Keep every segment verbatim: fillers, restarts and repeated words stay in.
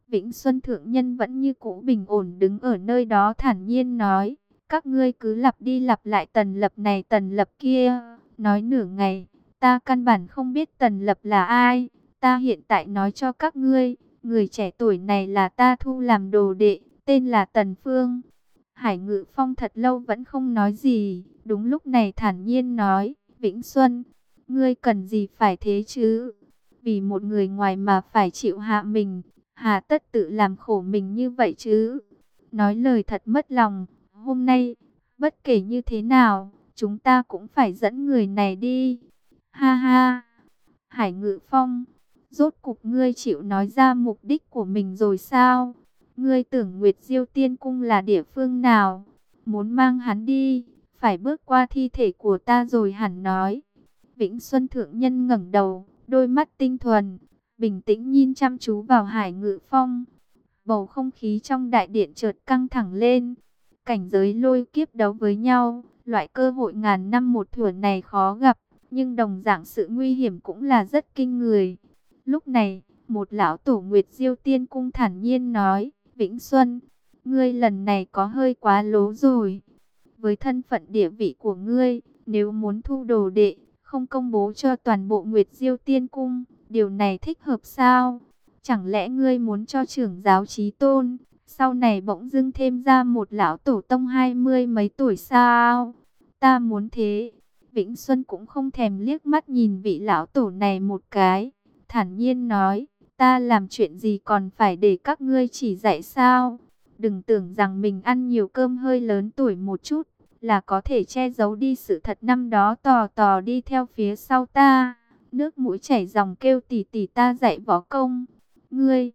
Vĩnh Xuân thượng nhân vẫn như cũ bình ổn đứng ở nơi đó thản nhiên nói, các ngươi cứ lặp đi lặp lại Tần Lập này Tần Lập kia, nói nửa ngày, ta căn bản không biết Tần Lập là ai, ta hiện tại nói cho các ngươi, người trẻ tuổi này là ta thu làm đồ đệ, tên là Tần Phương. Hải Ngự Phong thật lâu vẫn không nói gì, đúng lúc này thản nhiên nói, Vĩnh Xuân, ngươi cần gì phải thế chứ, vì một người ngoài mà phải chịu hạ mình, hà tất tự làm khổ mình như vậy chứ. Nói lời thật mất lòng, hôm nay, bất kể như thế nào, chúng ta cũng phải dẫn người này đi. Ha ha, Hải Ngự Phong, rốt cục ngươi chịu nói ra mục đích của mình rồi sao? Ngươi tưởng Nguyệt Diêu Tiên Cung là địa phương nào? Muốn mang hắn đi, phải bước qua thi thể của ta rồi hẳn nói. Vĩnh Xuân thượng nhân ngẩng đầu, đôi mắt tinh thuần, bình tĩnh nhìn chăm chú vào Hải Ngự Phong. Bầu không khí trong đại điện chợt căng thẳng lên. Cảnh giới lôi kiếp đấu với nhau, loại cơ hội ngàn năm một thủa này khó gặp, nhưng đồng dạng sự nguy hiểm cũng là rất kinh người. Lúc này, một lão tổ Nguyệt Diêu Tiên Cung thản nhiên nói, Vĩnh Xuân, ngươi lần này có hơi quá lố rồi. Với thân phận địa vị của ngươi, nếu muốn thu đồ đệ, không công bố cho toàn bộ Nguyệt Diêu Tiên Cung, điều này thích hợp sao? Chẳng lẽ ngươi muốn cho trưởng giáo chí tôn, sau này bỗng dưng thêm ra một lão tổ tông hai mươi mấy tuổi sao? Ta muốn thế. Vĩnh Xuân cũng không thèm liếc mắt nhìn vị lão tổ này một cái, thản nhiên nói, ta làm chuyện gì còn phải để các ngươi chỉ dạy sao? Đừng tưởng rằng mình ăn nhiều cơm hơi lớn tuổi một chút, là có thể che giấu đi sự thật năm đó tò tò đi theo phía sau ta. Nước mũi chảy dòng kêu tỉ tỉ ta dạy võ công. Ngươi,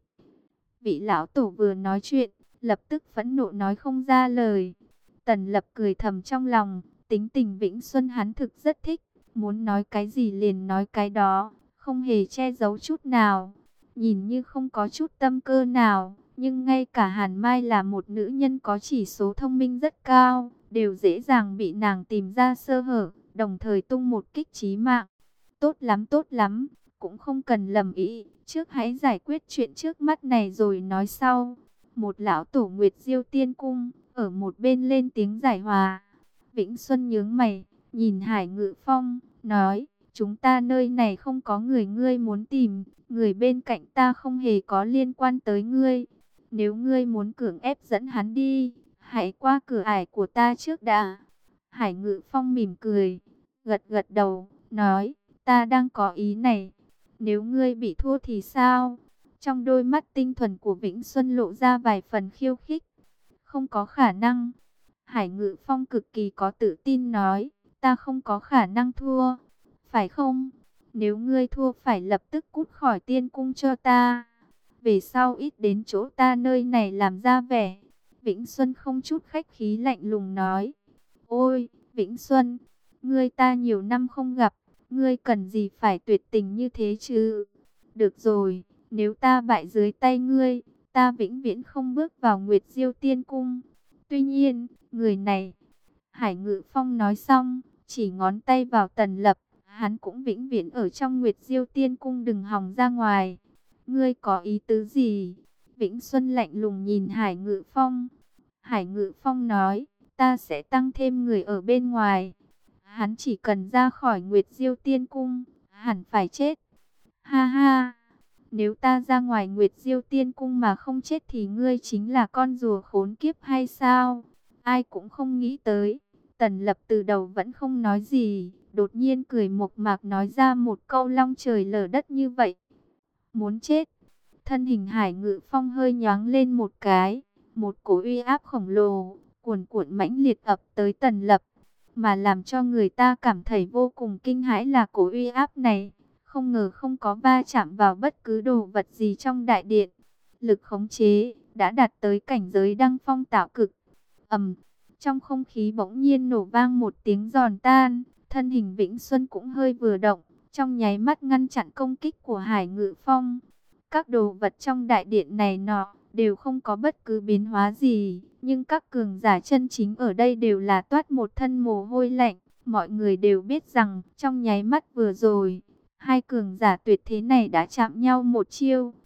vị lão tổ vừa nói chuyện, lập tức phẫn nộ nói không ra lời. Tần Lập cười thầm trong lòng, tính tình Vĩnh Xuân hắn thực rất thích, muốn nói cái gì liền nói cái đó, không hề che giấu chút nào, nhìn như không có chút tâm cơ nào, nhưng ngay cả Hàn Mai là một nữ nhân có chỉ số thông minh rất cao, đều dễ dàng bị nàng tìm ra sơ hở, đồng thời tung một kích chí mạng. Tốt lắm tốt lắm, cũng không cần lầm ý, trước hãy giải quyết chuyện trước mắt này rồi nói sau. Một lão tổ Nguyệt Diêu Tiên Cung, ở một bên lên tiếng giải hòa. Vĩnh Xuân nhướng mày, nhìn Hải Ngự Phong, nói, chúng ta nơi này không có người ngươi muốn tìm, người bên cạnh ta không hề có liên quan tới ngươi. Nếu ngươi muốn cưỡng ép dẫn hắn đi, hãy qua cửa ải của ta trước đã. Hải Ngự Phong mỉm cười, gật gật đầu, nói, ta đang có ý này. Nếu ngươi bị thua thì sao? Trong đôi mắt tinh thuần của Vĩnh Xuân lộ ra vài phần khiêu khích. Không có khả năng. Hải Ngự Phong cực kỳ có tự tin nói, ta không có khả năng thua. Phải không? Nếu ngươi thua phải lập tức cút khỏi tiên cung cho ta. Về sau ít đến chỗ ta nơi này làm ra vẻ. Vĩnh Xuân không chút khách khí lạnh lùng nói. Ôi, Vĩnh Xuân, ngươi ta nhiều năm không gặp, ngươi cần gì phải tuyệt tình như thế chứ? Được rồi, nếu ta bại dưới tay ngươi, ta vĩnh viễn không bước vào Nguyệt Diêu Tiên Cung. Tuy nhiên, người này, Hải Ngự Phong nói xong, chỉ ngón tay vào Tần Lập, hắn cũng vĩnh viễn ở trong Nguyệt Diêu Tiên Cung, đừng hòng ra ngoài. Ngươi có ý tứ gì? Vĩnh Xuân lạnh lùng nhìn Hải Ngự Phong. Hải Ngự Phong nói, ta sẽ tăng thêm người ở bên ngoài. Hắn chỉ cần ra khỏi Nguyệt Diêu Tiên Cung, hẳn phải chết. Ha ha, nếu ta ra ngoài Nguyệt Diêu Tiên Cung mà không chết thì ngươi chính là con rùa khốn kiếp hay sao? Ai cũng không nghĩ tới. Tần Lập từ đầu vẫn không nói gì, đột nhiên cười mộc mạc nói ra một câu long trời lở đất như vậy. Muốn chết. Thân hình Hải Ngự Phong hơi nhoáng lên một cái, một cỗ uy áp khổng lồ, cuồn cuộn mãnh liệt ập tới Tần Lập. Mà làm cho người ta cảm thấy vô cùng kinh hãi là cỗ uy áp này, không ngờ không có va chạm vào bất cứ đồ vật gì trong đại điện. Lực khống chế đã đạt tới cảnh giới đăng phong tạo cực. Ầm, trong không khí bỗng nhiên nổ vang một tiếng giòn tan, thân hình Vĩnh Xuân cũng hơi vừa động, trong nháy mắt ngăn chặn công kích của Hải Ngự Phong. Các đồ vật trong đại điện này nọ đều không có bất cứ biến hóa gì, nhưng các cường giả chân chính ở đây đều là toát một thân mồ hôi lạnh. Mọi người đều biết rằng trong nháy mắt vừa rồi, hai cường giả tuyệt thế này đã chạm nhau một chiêu.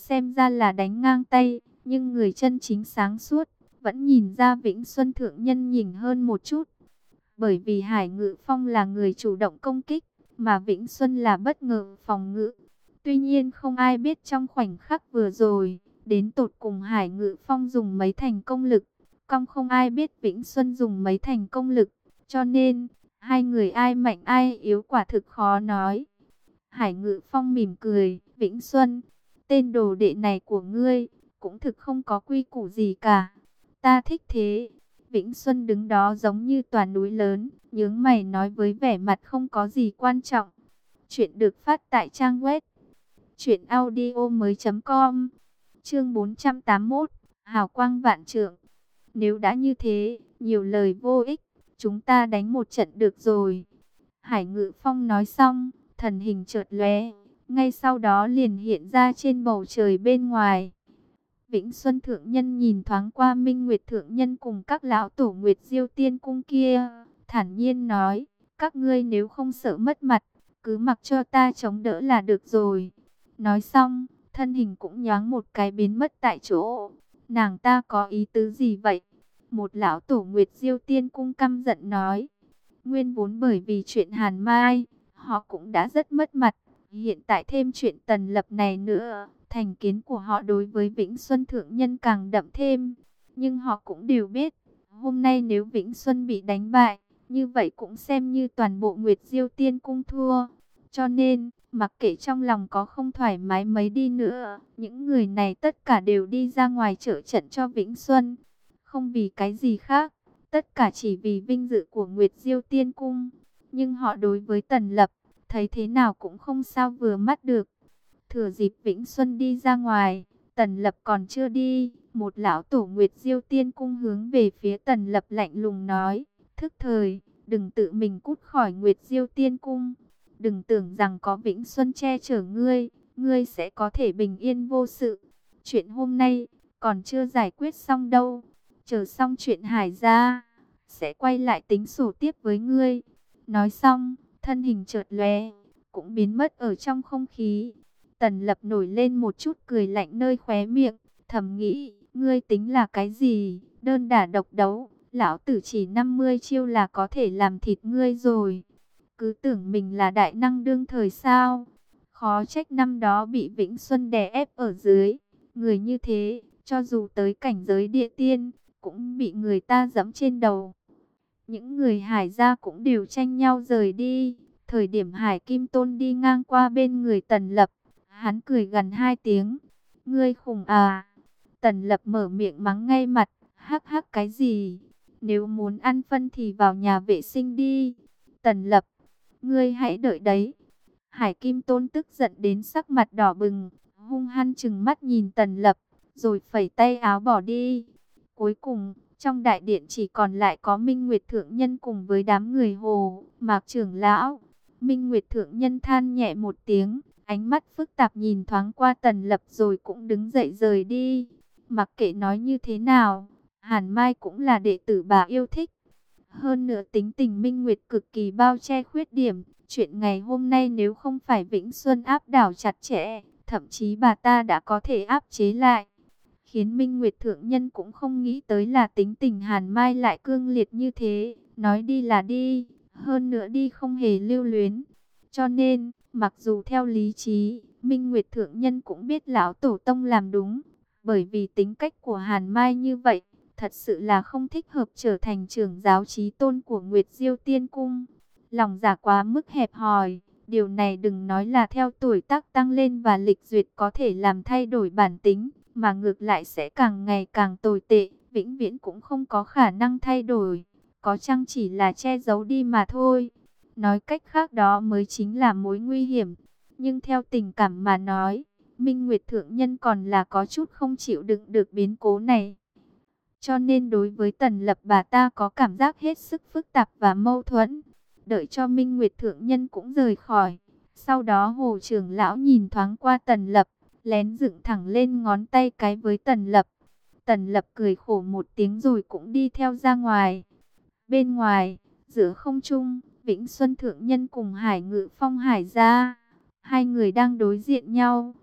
xem ra là đánh ngang tay, nhưng người chân chính sáng suốt, vẫn nhìn ra Vĩnh Xuân thượng nhân nhỉnh hơn một chút. Bởi vì Hải Ngự Phong là người chủ động công kích, mà Vĩnh Xuân là bất ngờ phòng ngự. Tuy nhiên không ai biết trong khoảnh khắc vừa rồi, đến tột cùng Hải Ngự Phong dùng mấy thành công lực, cong không ai biết Vĩnh Xuân dùng mấy thành công lực, cho nên hai người ai mạnh ai yếu quả thực khó nói. Hải Ngự Phong mỉm cười, Vĩnh Xuân, tên đồ đệ này của ngươi, cũng thực không có quy củ gì cả. Ta thích thế. Vĩnh Xuân đứng đó giống như tòa núi lớn, nhướng mày nói với vẻ mặt không có gì quan trọng. Chuyện được phát tại trang web truyện audio mới chấm com. Chương bốn trăm tám mươi mốt, hào quang vạn trượng. Nếu đã như thế, nhiều lời vô ích, chúng ta đánh một trận được rồi. Hải Ngự Phong nói xong, thần hình chợt lóe, ngay sau đó liền hiện ra trên bầu trời bên ngoài. Vĩnh Xuân thượng nhân nhìn thoáng qua Minh Nguyệt thượng nhân cùng các lão tổ Nguyệt Diêu Tiên cung kia, thản nhiên nói, các ngươi nếu không sợ mất mặt, cứ mặc cho ta chống đỡ là được rồi. Nói xong, thân hình cũng nhoáng một cái biến mất tại chỗ. Nàng ta có ý tứ gì vậy? Một lão tổ Nguyệt Diêu Tiên cung căm giận nói, nguyên vốn bởi vì chuyện Hàn Mai, họ cũng đã rất mất mặt, hiện tại thêm chuyện Tần Lập này nữa, thành kiến của họ đối với Vĩnh Xuân thượng nhân càng đậm thêm. Nhưng họ cũng đều biết, hôm nay nếu Vĩnh Xuân bị đánh bại, như vậy cũng xem như toàn bộ Nguyệt Diêu Tiên cung thua. Cho nên, mặc kệ trong lòng có không thoải mái mấy đi nữa, những người này tất cả đều đi ra ngoài trợ trận cho Vĩnh Xuân. Không vì cái gì khác, tất cả chỉ vì vinh dự của Nguyệt Diêu Tiên cung. Nhưng họ đối với Tần Lập, thấy thế nào cũng không sao vừa mắt được. Thừa dịp Vĩnh Xuân đi ra ngoài, Tần Lập còn chưa đi, một lão tổ Nguyệt Diêu Tiên cung hướng về phía Tần Lập lạnh lùng nói, thức thời, đừng tự mình cút khỏi Nguyệt Diêu Tiên cung. Đừng tưởng rằng có Vĩnh Xuân che chở ngươi, ngươi sẽ có thể bình yên vô sự. Chuyện hôm nay còn chưa giải quyết xong đâu. Chờ xong chuyện Hải ra, sẽ quay lại tính sổ tiếp với ngươi. Nói xong, thân hình chợt lóe, cũng biến mất ở trong không khí. Tần Lập nổi lên một chút cười lạnh nơi khóe miệng, thầm nghĩ, ngươi tính là cái gì? Đơn đả độc đấu, lão tử chỉ năm mươi chiêu là có thể làm thịt ngươi rồi. Cứ tưởng mình là đại năng đương thời sao? Khó trách năm đó bị Vĩnh Xuân đè ép ở dưới. Người như thế, cho dù tới cảnh giới địa tiên, cũng bị người ta giẫm trên đầu. Những người Hải gia cũng đều tranh nhau rời đi. Thời điểm Hải Kim Tôn đi ngang qua bên người Tần Lập, hắn cười gần hai tiếng. Ngươi khùng à? Tần Lập mở miệng mắng ngay mặt. Hắc hắc cái gì? Nếu muốn ăn phân thì vào nhà vệ sinh đi. Tần Lập, ngươi hãy đợi đấy. Hải Kim Tôn tức giận đến sắc mặt đỏ bừng, hung hăng trừng mắt nhìn Tần Lập, rồi phẩy tay áo bỏ đi. Cuối cùng, trong đại điện chỉ còn lại có Minh Nguyệt thượng nhân cùng với đám người Hồ, Mạc trưởng lão. Minh Nguyệt thượng nhân than nhẹ một tiếng, ánh mắt phức tạp nhìn thoáng qua Tần Lập rồi cũng đứng dậy rời đi. Mặc kệ nói như thế nào, Hàn Mai cũng là đệ tử bà yêu thích. Hơn nữa tính tình Minh Nguyệt cực kỳ bao che khuyết điểm. Chuyện ngày hôm nay nếu không phải Vĩnh Xuân áp đảo chặt chẽ, thậm chí bà ta đã có thể áp chế lại. Khiến Minh Nguyệt thượng nhân cũng không nghĩ tới là tính tình Hàn Mai lại cương liệt như thế. Nói đi là đi, hơn nữa đi không hề lưu luyến. Cho nên, mặc dù theo lý trí, Minh Nguyệt thượng nhân cũng biết lão tổ tông làm đúng. Bởi vì tính cách của Hàn Mai như vậy, thật sự là không thích hợp trở thành trưởng giáo chí tôn của Nguyệt Diêu Tiên cung. Lòng dạ quá mức hẹp hòi, điều này đừng nói là theo tuổi tác tăng lên và lịch duyệt có thể làm thay đổi bản tính, mà ngược lại sẽ càng ngày càng tồi tệ, vĩnh viễn cũng không có khả năng thay đổi, có chăng chỉ là che giấu đi mà thôi. Nói cách khác đó mới chính là mối nguy hiểm, nhưng theo tình cảm mà nói, Minh Nguyệt thượng nhân còn là có chút không chịu đựng được biến cố này. Cho nên đối với Tần Lập bà ta có cảm giác hết sức phức tạp và mâu thuẫn. Đợi cho Minh Nguyệt thượng nhân cũng rời khỏi. Sau đó Hồ trưởng lão nhìn thoáng qua Tần Lập, lén dựng thẳng lên ngón tay cái với Tần Lập. Tần Lập cười khổ một tiếng rồi cũng đi theo ra ngoài. Bên ngoài, giữa không trung, Vĩnh Xuân thượng nhân cùng Hải Ngự Phong Hải gia, hai người đang đối diện nhau.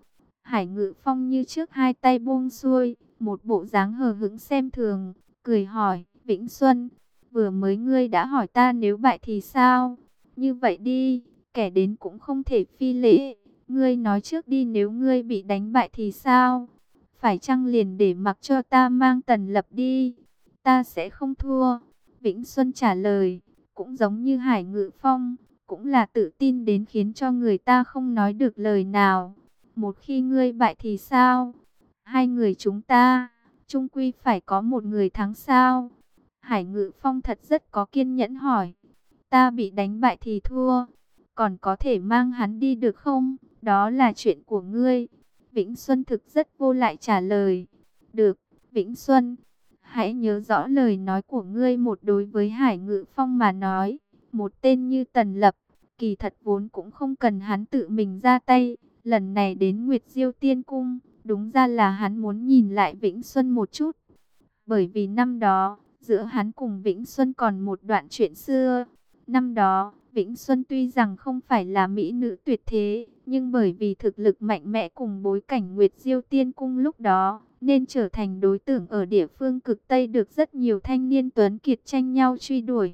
Hải Ngự Phong như trước hai tay buông xuôi, một bộ dáng hờ hững xem thường, cười hỏi, Vĩnh Xuân, vừa mới ngươi đã hỏi ta nếu bại thì sao? Như vậy đi, kẻ đến cũng không thể phi lễ, ngươi nói trước đi, nếu ngươi bị đánh bại thì sao? Phải chăng liền để mặc cho ta mang Tần Lập đi? Ta sẽ không thua. Vĩnh Xuân trả lời, cũng giống như Hải Ngự Phong, cũng là tự tin đến khiến cho người ta không nói được lời nào. Một khi ngươi bại thì sao? Hai người chúng ta, chung quy phải có một người thắng sao? Hải Ngự Phong thật rất có kiên nhẫn hỏi. Ta bị đánh bại thì thua, còn có thể mang hắn đi được không? Đó là chuyện của ngươi. Vĩnh Xuân thực rất vô lại trả lời. Được, Vĩnh Xuân, hãy nhớ rõ lời nói của ngươi. Một đối với Hải Ngự Phong mà nói, một tên như Tần Lập, kỳ thật vốn cũng không cần hắn tự mình ra tay. Lần này đến Nguyệt Diêu Tiên Cung, đúng ra là hắn muốn nhìn lại Vĩnh Xuân một chút. Bởi vì năm đó, giữa hắn cùng Vĩnh Xuân còn một đoạn chuyện xưa. Năm đó, Vĩnh Xuân tuy rằng không phải là mỹ nữ tuyệt thế, nhưng bởi vì thực lực mạnh mẽ cùng bối cảnh Nguyệt Diêu Tiên Cung lúc đó, nên trở thành đối tượng ở địa phương cực Tây được rất nhiều thanh niên tuấn kiệt tranh nhau truy đuổi.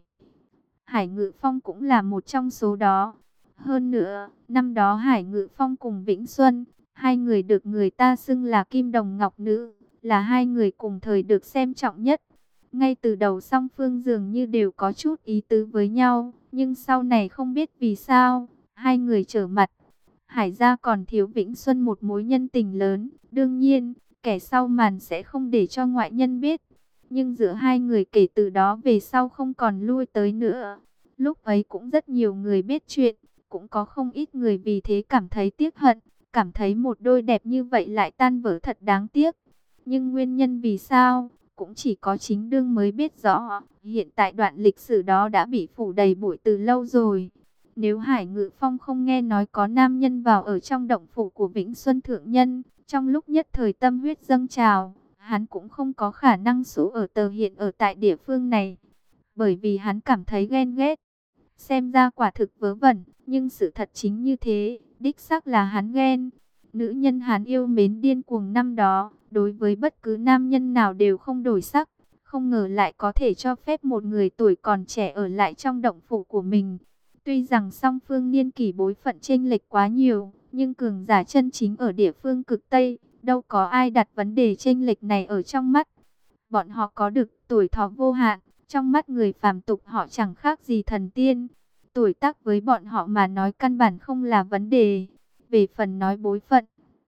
Hải Ngự Phong cũng là một trong số đó. Hơn nữa, năm đó Hải Ngự Phong cùng Vĩnh Xuân, hai người được người ta xưng là Kim Đồng Ngọc Nữ, là hai người cùng thời được xem trọng nhất. Ngay từ đầu song phương dường như đều có chút ý tứ với nhau, nhưng sau này không biết vì sao, hai người trở mặt. Hải gia còn thiếu Vĩnh Xuân một mối nhân tình lớn, đương nhiên, kẻ sau màn sẽ không để cho ngoại nhân biết. Nhưng giữa hai người kể từ đó về sau không còn lui tới nữa. Lúc ấy cũng rất nhiều người biết chuyện, cũng có không ít người vì thế cảm thấy tiếc hận, cảm thấy một đôi đẹp như vậy lại tan vỡ thật đáng tiếc. Nhưng nguyên nhân vì sao, cũng chỉ có chính đương mới biết rõ. Hiện tại đoạn lịch sử đó đã bị phủ đầy bụi từ lâu rồi. Nếu Hải Ngự Phong không nghe nói có nam nhân vào ở trong động phủ của Vĩnh Xuân Thượng Nhân, trong lúc nhất thời tâm huyết dâng trào, hắn cũng không có khả năng số ở tờ hiện ở tại địa phương này. Bởi vì hắn cảm thấy ghen ghét. Xem ra quả thực vớ vẩn, nhưng sự thật chính như thế, đích xác là hắn ghen. Nữ nhân hắn yêu mến điên cuồng năm đó, đối với bất cứ nam nhân nào đều không đổi sắc. Không ngờ lại có thể cho phép một người tuổi còn trẻ ở lại trong động phủ của mình. Tuy rằng song phương niên kỷ bối phận chênh lệch quá nhiều, nhưng cường giả chân chính ở địa phương cực Tây, đâu có ai đặt vấn đề chênh lệch này ở trong mắt. Bọn họ có được tuổi thọ vô hạn, trong mắt người phàm tục họ chẳng khác gì thần tiên. Tuổi tác với bọn họ mà nói căn bản không là vấn đề. Về phần nói bối phận,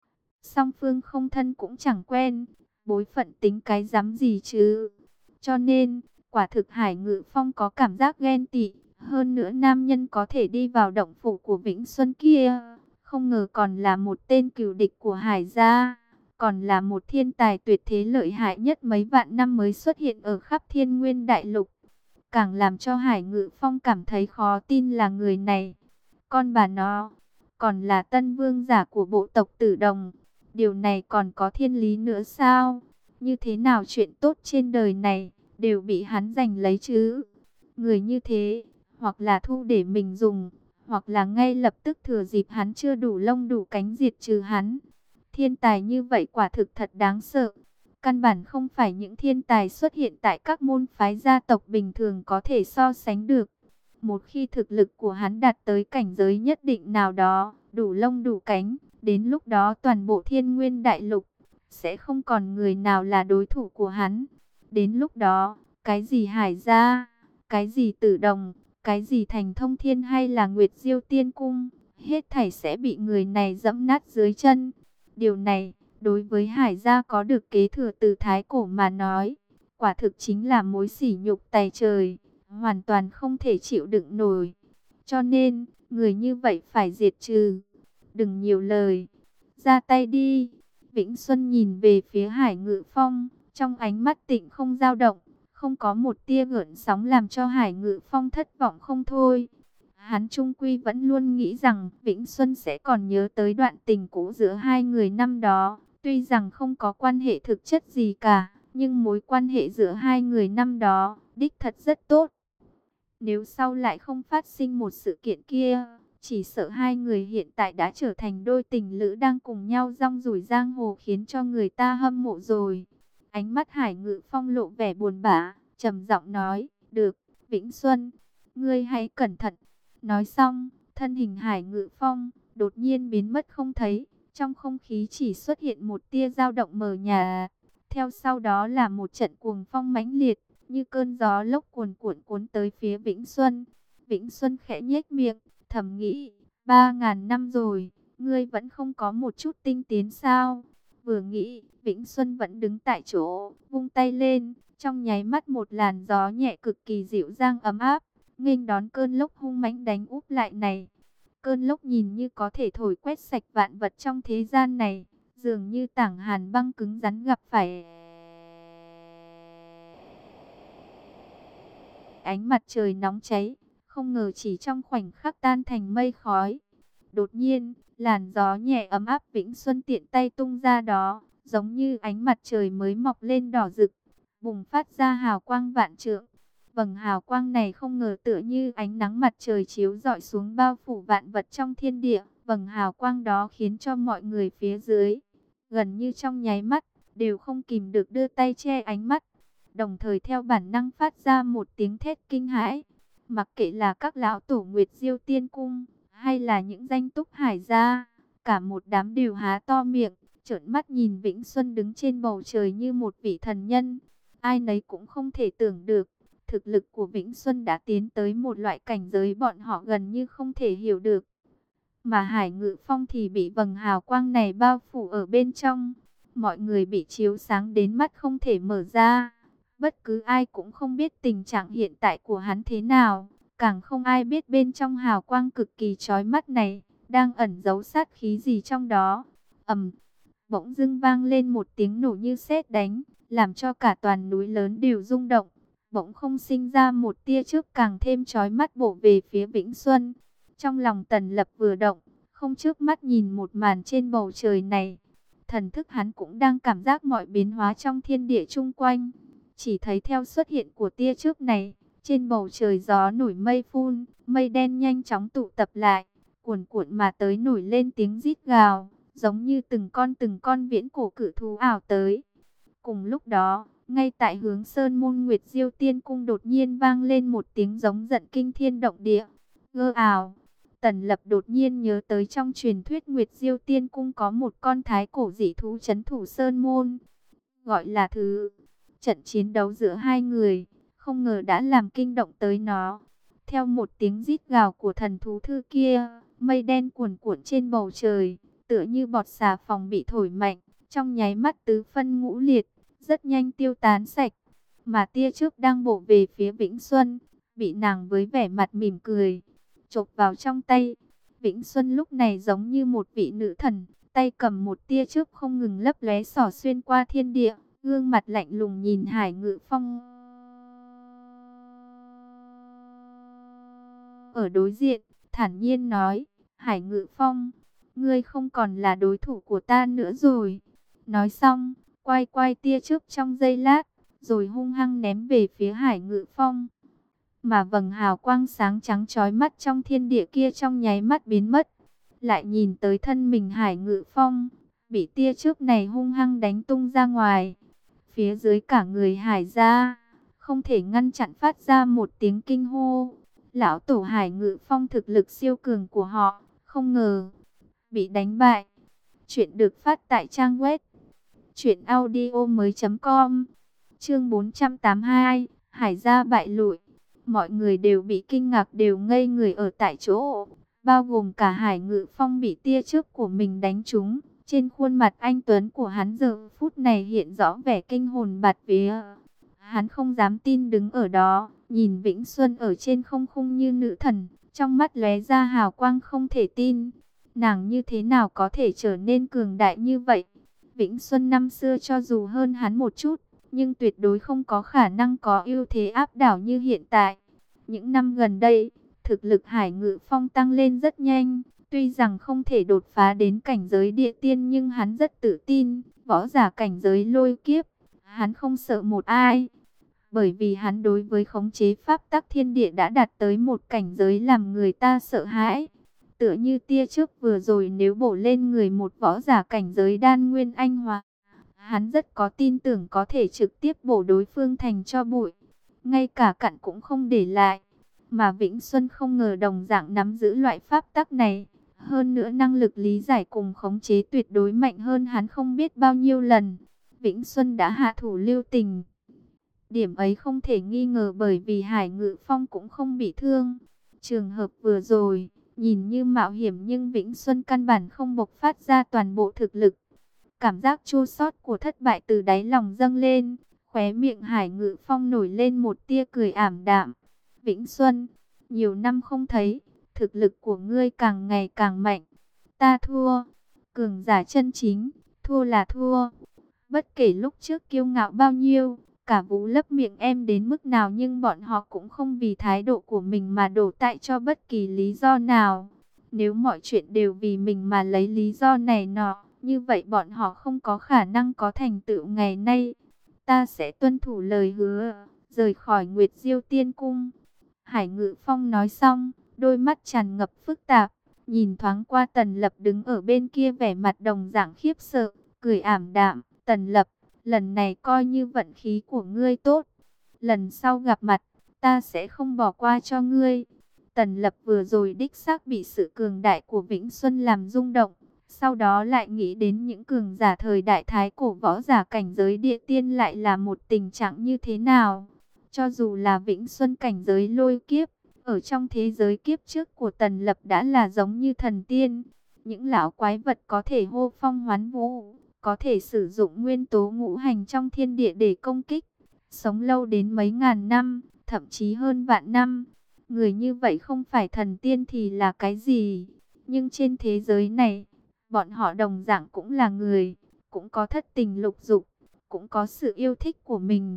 song phương không thân cũng chẳng quen, bối phận tính cái dám gì chứ. Cho nên, quả thực Hải Ngự Phong có cảm giác ghen tị. Hơn nữa nam nhân có thể đi vào động phủ của Vĩnh Xuân kia, không ngờ còn là một tên cừu địch của Hải gia, còn là một thiên tài tuyệt thế lợi hại nhất mấy vạn năm mới xuất hiện ở khắp Thiên Nguyên Đại Lục. Càng làm cho Hải Ngự Phong cảm thấy khó tin là người này, con bà nó, còn là tân vương giả của bộ tộc Tử Đồng. Điều này còn có thiên lý nữa sao? Như thế nào chuyện tốt trên đời này đều bị hắn giành lấy chứ? Người như thế, hoặc là thu để mình dùng, hoặc là ngay lập tức thừa dịp hắn chưa đủ lông đủ cánh diệt trừ hắn. Thiên tài như vậy quả thực thật đáng sợ. Căn bản không phải những thiên tài xuất hiện tại các môn phái gia tộc bình thường có thể so sánh được. Một khi thực lực của hắn đạt tới cảnh giới nhất định nào đó, đủ lông đủ cánh, đến lúc đó toàn bộ Thiên Nguyên Đại Lục sẽ không còn người nào là đối thủ của hắn. Đến lúc đó, cái gì Hải gia, cái gì Tử Đồng, cái gì Thành Thông Thiên hay là Nguyệt Diêu Tiên Cung, hết thảy sẽ bị người này dẫm nát dưới chân. Điều này, đối với Hải gia có được kế thừa từ Thái Cổ mà nói, quả thực chính là mối sỉ nhục tày trời, hoàn toàn không thể chịu đựng nổi. Cho nên, người như vậy phải diệt trừ. Đừng nhiều lời, ra tay đi. Vĩnh Xuân nhìn về phía Hải Ngự Phong, trong ánh mắt tịnh không dao động, không có một tia gợn sóng, làm cho Hải Ngự Phong thất vọng không thôi. Hắn trung quy vẫn luôn nghĩ rằng Vĩnh Xuân sẽ còn nhớ tới đoạn tình cũ giữa hai người năm đó. Tuy rằng không có quan hệ thực chất gì cả, nhưng mối quan hệ giữa hai người năm đó đích thật rất tốt. Nếu sau lại không phát sinh một sự kiện kia, Chỉ sợ hai người hiện tại đã trở thành đôi tình lữ đang cùng nhau rong ruổi giang hồ, khiến cho người ta hâm mộ rồi. Ánh mắt Hải Ngự Phong lộ vẻ buồn bã, trầm giọng nói, được, Vĩnh Xuân, ngươi hãy cẩn thận. Nói xong, thân hình Hải Ngự Phong đột nhiên biến mất không thấy, trong không khí chỉ xuất hiện một tia dao động mờ nhạt. Theo sau đó là một trận cuồng phong mãnh liệt, như cơn gió lốc cuồn cuộn cuốn tới phía Vĩnh Xuân. Vĩnh Xuân khẽ nhếch miệng, thầm nghĩ, ba ngàn năm rồi, ngươi vẫn không có một chút tinh tiến sao? Vừa nghĩ, Vĩnh Xuân vẫn đứng tại chỗ, vung tay lên, trong nháy mắt một làn gió nhẹ cực kỳ dịu dàng ấm áp, nghênh đón cơn lốc hung mãnh đánh úp lại này. Cơn lốc nhìn như có thể thổi quét sạch vạn vật trong thế gian này, dường như tảng hàn băng cứng rắn gặp phải ánh mặt trời nóng cháy, không ngờ chỉ trong khoảnh khắc tan thành mây khói. Đột nhiên, làn gió nhẹ ấm áp Vĩnh Xuân tiện tay tung ra đó, giống như ánh mặt trời mới mọc lên đỏ rực, bùng phát ra hào quang vạn trượng. Vầng hào quang này không ngờ tựa như ánh nắng mặt trời chiếu rọi xuống bao phủ vạn vật trong thiên địa. Vầng hào quang đó khiến cho mọi người phía dưới, gần như trong nháy mắt, đều không kìm được đưa tay che ánh mắt, đồng thời theo bản năng phát ra một tiếng thét kinh hãi. Mặc kệ là các lão tổ Nguyệt Diêu Tiên Cung, hay là những danh túc hải gia, cả một đám đều há to miệng, trợn mắt nhìn Vĩnh Xuân đứng trên bầu trời như một vị thần nhân. Ai nấy cũng không thể tưởng được, thực lực của Vĩnh Xuân đã tiến tới một loại cảnh giới bọn họ gần như không thể hiểu được. Mà Hải Ngự Phong thì bị vầng hào quang này bao phủ ở bên trong. Mọi người bị chiếu sáng đến mắt không thể mở ra. Bất cứ ai cũng không biết tình trạng hiện tại của hắn thế nào. Càng không ai biết bên trong hào quang cực kỳ chói mắt này đang ẩn giấu sát khí gì trong đó. Ầm, bỗng dưng vang lên một tiếng nổ như sét đánh, làm cho cả toàn núi lớn đều rung động. Bỗng không sinh ra một tia chớp càng thêm chói mắt bổ về phía Vĩnh Xuân. Trong lòng Tần Lập vừa động, không chớp mắt nhìn một màn trên bầu trời này. Thần thức hắn cũng đang cảm giác mọi biến hóa trong thiên địa chung quanh. Chỉ thấy theo xuất hiện của tia chớp này, trên bầu trời gió nổi mây phun, mây đen nhanh chóng tụ tập lại, cuồn cuộn mà tới nổi lên tiếng rít gào, giống như từng con từng con viễn cổ cự thú ảo tới. Cùng lúc đó, ngay tại hướng Sơn Môn Nguyệt Diêu Tiên Cung đột nhiên vang lên một tiếng giống giận kinh thiên động địa. Gơ ào, Tần Lập đột nhiên nhớ tới trong truyền thuyết Nguyệt Diêu Tiên Cung có một con thái cổ dị thú trấn thủ Sơn Môn, gọi là Thứ. Trận chiến đấu giữa hai người, không ngờ đã làm kinh động tới nó. Theo một tiếng rít gào của thần thú Thư kia, mây đen cuồn cuộn trên bầu trời, tựa như bọt xà phòng bị thổi mạnh, trong nháy mắt tứ phân ngũ liệt, rất nhanh tiêu tán sạch. Mà tia chớp đang bổ về phía Vĩnh Xuân, bị nàng với vẻ mặt mỉm cười chộp vào trong tay. Vĩnh Xuân lúc này giống như một vị nữ thần, tay cầm một tia chớp không ngừng lấp lóe xỏ xuyên qua thiên địa, gương mặt lạnh lùng nhìn Hải Ngự Phong ở đối diện, thản nhiên nói, Hải Ngự Phong, ngươi không còn là đối thủ của ta nữa rồi. Nói xong, quay quay tia chớp trong giây lát, rồi hung hăng ném về phía Hải Ngự Phong. Mà vầng hào quang sáng trắng chói mắt trong thiên địa kia trong nháy mắt biến mất. Lại nhìn tới thân mình Hải Ngự Phong, bị tia chớp này hung hăng đánh tung ra ngoài. Phía dưới cả người Hải gia, không thể ngăn chặn phát ra một tiếng kinh hô. Lão tổ Hải Ngự Phong thực lực siêu cường của họ, không ngờ bị đánh bại. Chuyện được phát tại trang web truyện audio mới chấm com. Chương bốn trăm tám mươi hai, Hải gia bại lụi. Mọi người đều bị kinh ngạc, đều ngây người ở tại chỗ, bao gồm cả Hải Ngự Phong bị tia chớp của mình đánh trúng. Trên khuôn mặt anh tuấn của hắn giờ phút này hiện rõ vẻ kinh hồn bạt vía. Hắn không dám tin đứng ở đó, nhìn Vĩnh Xuân ở trên không trung như nữ thần, trong mắt lóe ra hào quang không thể tin. Nàng như thế nào có thể trở nên cường đại như vậy? Vĩnh Xuân năm xưa cho dù hơn hắn một chút, nhưng tuyệt đối không có khả năng có ưu thế áp đảo như hiện tại. Những năm gần đây, thực lực Hải Ngự Phong tăng lên rất nhanh. Tuy rằng không thể đột phá đến cảnh giới địa tiên, nhưng hắn rất tự tin, võ giả cảnh giới lôi kiếp, hắn không sợ một ai. Bởi vì hắn đối với khống chế pháp tắc thiên địa đã đạt tới một cảnh giới làm người ta sợ hãi. tựa như tia chớp vừa rồi nếu bổ lên người một võ giả cảnh giới đan nguyên anh hóa. Hắn rất có tin tưởng có thể trực tiếp bổ đối phương thành cho bụi, ngay cả cặn cũng không để lại. Mà Vĩnh Xuân không ngờ đồng dạng nắm giữ loại pháp tắc này. Hơn nữa năng lực lý giải cùng khống chế tuyệt đối mạnh hơn hắn không biết bao nhiêu lần. Vĩnh Xuân đã hạ thủ lưu tình. Điểm ấy không thể nghi ngờ bởi vì Hải Ngự Phong cũng không bị thương. Trường hợp vừa rồi, nhìn như mạo hiểm nhưng Vĩnh Xuân căn bản không bộc phát ra toàn bộ thực lực. Cảm giác chua xót của thất bại từ đáy lòng dâng lên, khóe miệng Hải Ngự Phong nổi lên một tia cười ảm đạm. Vĩnh Xuân, nhiều năm không thấy, thực lực của ngươi càng ngày càng mạnh. Ta thua, cường giả chân chính, thua là thua. Bất kể lúc trước kiêu ngạo bao nhiêu, cả Vũ lấp miệng em đến mức nào nhưng bọn họ cũng không vì thái độ của mình mà đổ tại cho bất kỳ lý do nào. Nếu mọi chuyện đều vì mình mà lấy lý do này nọ, như vậy bọn họ không có khả năng có thành tựu ngày nay. Ta sẽ tuân thủ lời hứa, rời khỏi Nguyệt Diêu Tiên Cung. Hải Ngự Phong nói xong, đôi mắt tràn ngập phức tạp, nhìn thoáng qua Tần Lập đứng ở bên kia vẻ mặt đồng dạng khiếp sợ, cười ảm đạm. Tần Lập, lần này coi như vận khí của ngươi tốt. Lần sau gặp mặt, ta sẽ không bỏ qua cho ngươi. Tần Lập vừa rồi đích xác bị sự cường đại của Vĩnh Xuân làm rung động. Sau đó lại nghĩ đến những cường giả thời đại thái cổ võ giả cảnh giới địa tiên lại là một tình trạng như thế nào. Cho dù là Vĩnh Xuân cảnh giới lôi kiếp, ở trong thế giới kiếp trước của Tần Lập đã là giống như thần tiên. Những lão quái vật có thể hô phong hoán vũ, có thể sử dụng nguyên tố ngũ hành trong thiên địa để công kích, sống lâu đến mấy ngàn năm, thậm chí hơn vạn năm. Người như vậy không phải thần tiên thì là cái gì? Nhưng trên thế giới này, bọn họ đồng dạng cũng là người, cũng có thất tình lục dục, cũng có sự yêu thích của mình.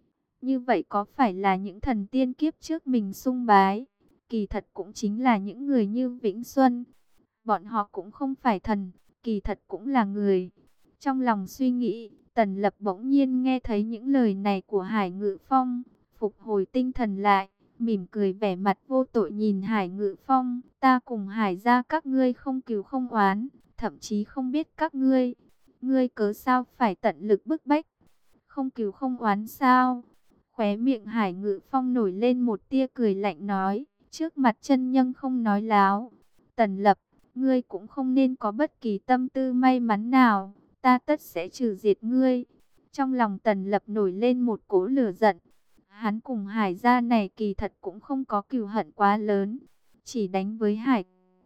Như vậy có phải là những thần tiên kiếp trước mình sung bái, kỳ thật cũng chính là những người như Vĩnh Xuân. Bọn họ cũng không phải thần, kỳ thật cũng là người. Trong lòng suy nghĩ, Tần Lập bỗng nhiên nghe thấy những lời này của Hải Ngự Phong, phục hồi tinh thần lại, mỉm cười vẻ mặt vô tội nhìn Hải Ngự Phong. Ta cùng Hải gia các ngươi không cừu không oán, thậm chí không biết các ngươi. Ngươi cớ sao phải tận lực bức bách? Không cừu không oán sao? Khóe miệng Hải Ngự Phong nổi lên một tia cười lạnh nói, trước mặt chân nhân không nói láo. Tần Lập, ngươi cũng không nên có bất kỳ tâm tư may mắn nào, ta tất sẽ trừ diệt ngươi. Trong lòng Tần Lập nổi lên một cỗ lửa giận. Hắn cùng Hải gia này kỳ thật cũng không có cừu hận quá lớn, chỉ đánh với Hải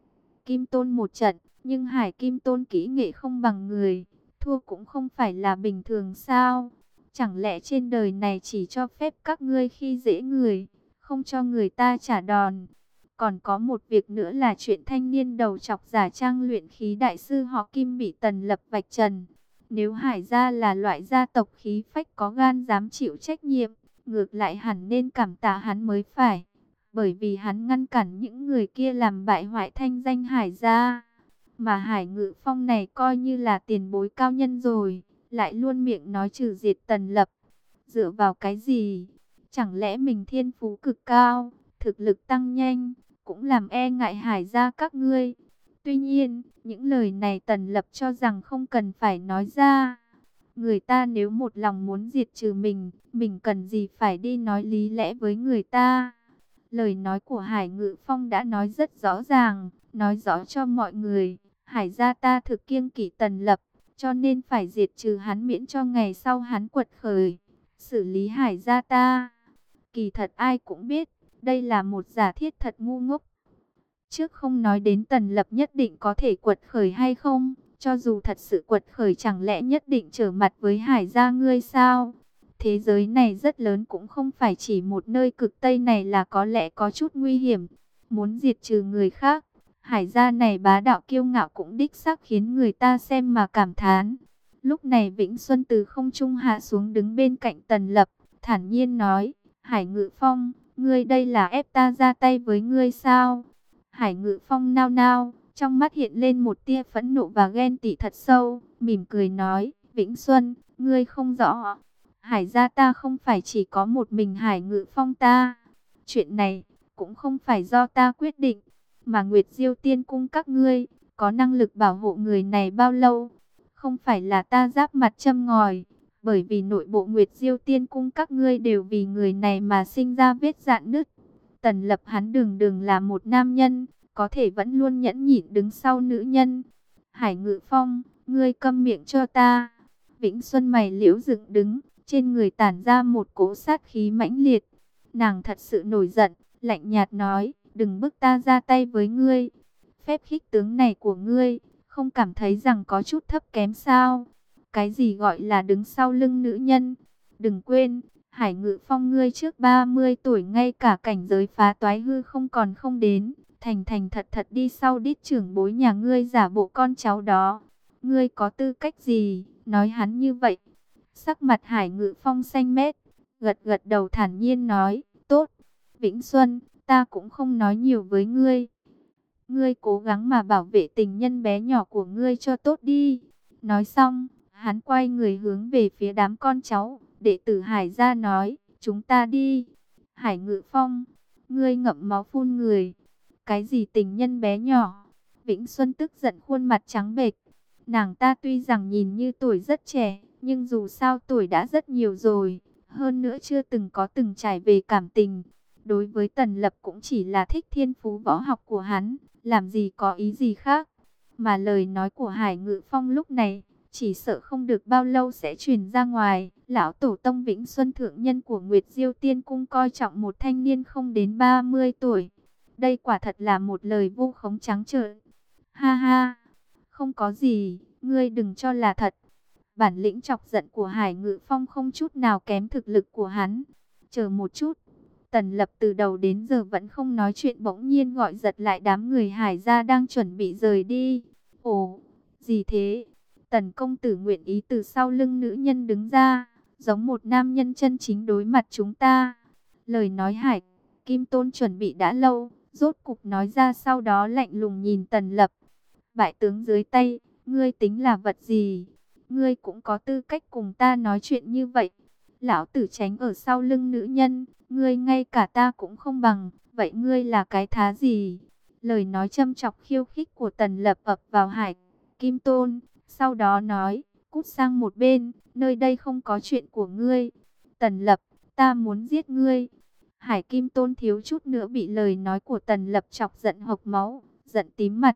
Kim Tôn một trận, nhưng Hải Kim Tôn kỹ nghệ không bằng người, thua cũng không phải là bình thường sao? Chẳng lẽ trên đời này chỉ cho phép các ngươi khi dễ người, không cho người ta trả đòn? Còn có một việc nữa là chuyện thanh niên đầu chọc giả trang luyện khí đại sư họ Kim bị Tần Lập vạch trần. Nếu Hải gia là loại gia tộc khí phách có gan dám chịu trách nhiệm, ngược lại hẳn nên cảm tạ hắn mới phải. Bởi vì hắn ngăn cản những người kia làm bại hoại thanh danh Hải gia. Mà Hải Ngự Phong này coi như là tiền bối cao nhân rồi, lại luôn miệng nói trừ diệt Tần Lập. Dựa vào cái gì? Chẳng lẽ mình thiên phú cực cao, thực lực tăng nhanh, cũng làm e ngại Hải gia các ngươi? Tuy nhiên, những lời này Tần Lập cho rằng không cần phải nói ra. Người ta nếu một lòng muốn diệt trừ mình, mình cần gì phải đi nói lý lẽ với người ta? Lời nói của Hải Ngự Phong đã nói rất rõ ràng, nói rõ cho mọi người, Hải gia ta thực kiêng kỵ Tần Lập, cho nên phải diệt trừ hắn miễn cho ngày sau hắn quật khởi, xử lý Hải gia ta. Kỳ thật ai cũng biết, đây là một giả thiết thật ngu ngốc. Trước không nói đến Tần Lập nhất định có thể quật khởi hay không, cho dù thật sự quật khởi chẳng lẽ nhất định trở mặt với Hải gia ngươi sao? Thế giới này rất lớn cũng không phải chỉ một nơi cực Tây này là có lẽ có chút nguy hiểm. Muốn diệt trừ người khác, Hải gia này bá đạo kiêu ngạo cũng đích xác khiến người ta xem mà cảm thán. Lúc này Vĩnh Xuân từ không trung hạ xuống đứng bên cạnh Tần Lập, thản nhiên nói, Hải Ngự Phong, ngươi đây là ép ta ra tay với ngươi sao? Hải Ngự Phong nao nao, trong mắt hiện lên một tia phẫn nộ và ghen tị thật sâu, mỉm cười nói, Vĩnh Xuân, ngươi không rõ. Hải gia ta không phải chỉ có một mình Hải Ngự Phong ta. Chuyện này cũng không phải do ta quyết định. Mà Nguyệt Diêu Tiên Cung các ngươi, có năng lực bảo hộ người này bao lâu? Không phải là ta giáp mặt châm ngòi, bởi vì nội bộ Nguyệt Diêu Tiên Cung các ngươi đều vì người này mà sinh ra vết rạn nứt. Tần Lập hắn đường đường là một nam nhân, có thể vẫn luôn nhẫn nhịn đứng sau nữ nhân. Hải Ngự Phong, ngươi câm miệng cho ta. Vĩnh Xuân mày liễu dựng đứng, trên người tản ra một cỗ sát khí mãnh liệt. Nàng thật sự nổi giận, lạnh nhạt nói, đừng bức ta ra tay với ngươi. Phép khích tướng này của ngươi, không cảm thấy rằng có chút thấp kém sao? Cái gì gọi là đứng sau lưng nữ nhân? Đừng quên, Hải Ngự Phong ngươi trước ba mươi tuổi ngay cả cảnh giới phá toái hư không còn không đến. Thành thành thật thật đi sau đít trưởng bối nhà ngươi giả bộ con cháu đó. Ngươi có tư cách gì, nói hắn như vậy? Sắc mặt Hải Ngự Phong xanh mét, gật gật đầu thản nhiên nói, tốt, Vĩnh Xuân, ta cũng không nói nhiều với ngươi. Ngươi cố gắng mà bảo vệ tình nhân bé nhỏ của ngươi cho tốt đi. Nói xong, hắn quay người hướng về phía đám con cháu, đệ tử Hải gia nói, chúng ta đi. Hải Ngự Phong, ngươi ngậm máu phun người. Cái gì tình nhân bé nhỏ? Vĩnh Xuân tức giận khuôn mặt trắng bệch. Nàng ta tuy rằng nhìn như tuổi rất trẻ, nhưng dù sao tuổi đã rất nhiều rồi. Hơn nữa chưa từng có từng trải về cảm tình. Đối với Tần Lập cũng chỉ là thích thiên phú võ học của hắn, làm gì có ý gì khác. Mà lời nói của Hải Ngự Phong lúc này, chỉ sợ không được bao lâu sẽ truyền ra ngoài. Lão Tổ Tông Vĩnh Xuân thượng nhân của Nguyệt Diêu Tiên Cung coi trọng một thanh niên không đến ba mươi tuổi. Đây quả thật là một lời vu khống trắng trợn. Ha ha, không có gì, ngươi đừng cho là thật. Bản lĩnh chọc giận của Hải Ngự Phong không chút nào kém thực lực của hắn. Chờ một chút. Tần Lập từ đầu đến giờ vẫn không nói chuyện, bỗng nhiên gọi giật lại đám người Hải gia đang chuẩn bị rời đi. Ồ, gì thế? Tần công tử nguyện ý từ sau lưng nữ nhân đứng ra, giống một nam nhân chân chính đối mặt chúng ta. Lời nói Hải Kim Tôn chuẩn bị đã lâu, rốt cục nói ra, sau đó lạnh lùng nhìn Tần Lập. Bại tướng dưới tay, ngươi tính là vật gì? Ngươi cũng có tư cách cùng ta nói chuyện như vậy. Lão tử tránh ở sau lưng nữ nhân, ngươi ngay cả ta cũng không bằng, vậy ngươi là cái thá gì? Lời nói châm chọc khiêu khích của Tần Lập ập vào Hải Kim Tôn, sau đó nói, cút sang một bên, nơi đây không có chuyện của ngươi. Tần Lập, ta muốn giết ngươi. Hải Kim Tôn thiếu chút nữa bị lời nói của Tần Lập chọc giận hộc máu, giận tím mặt,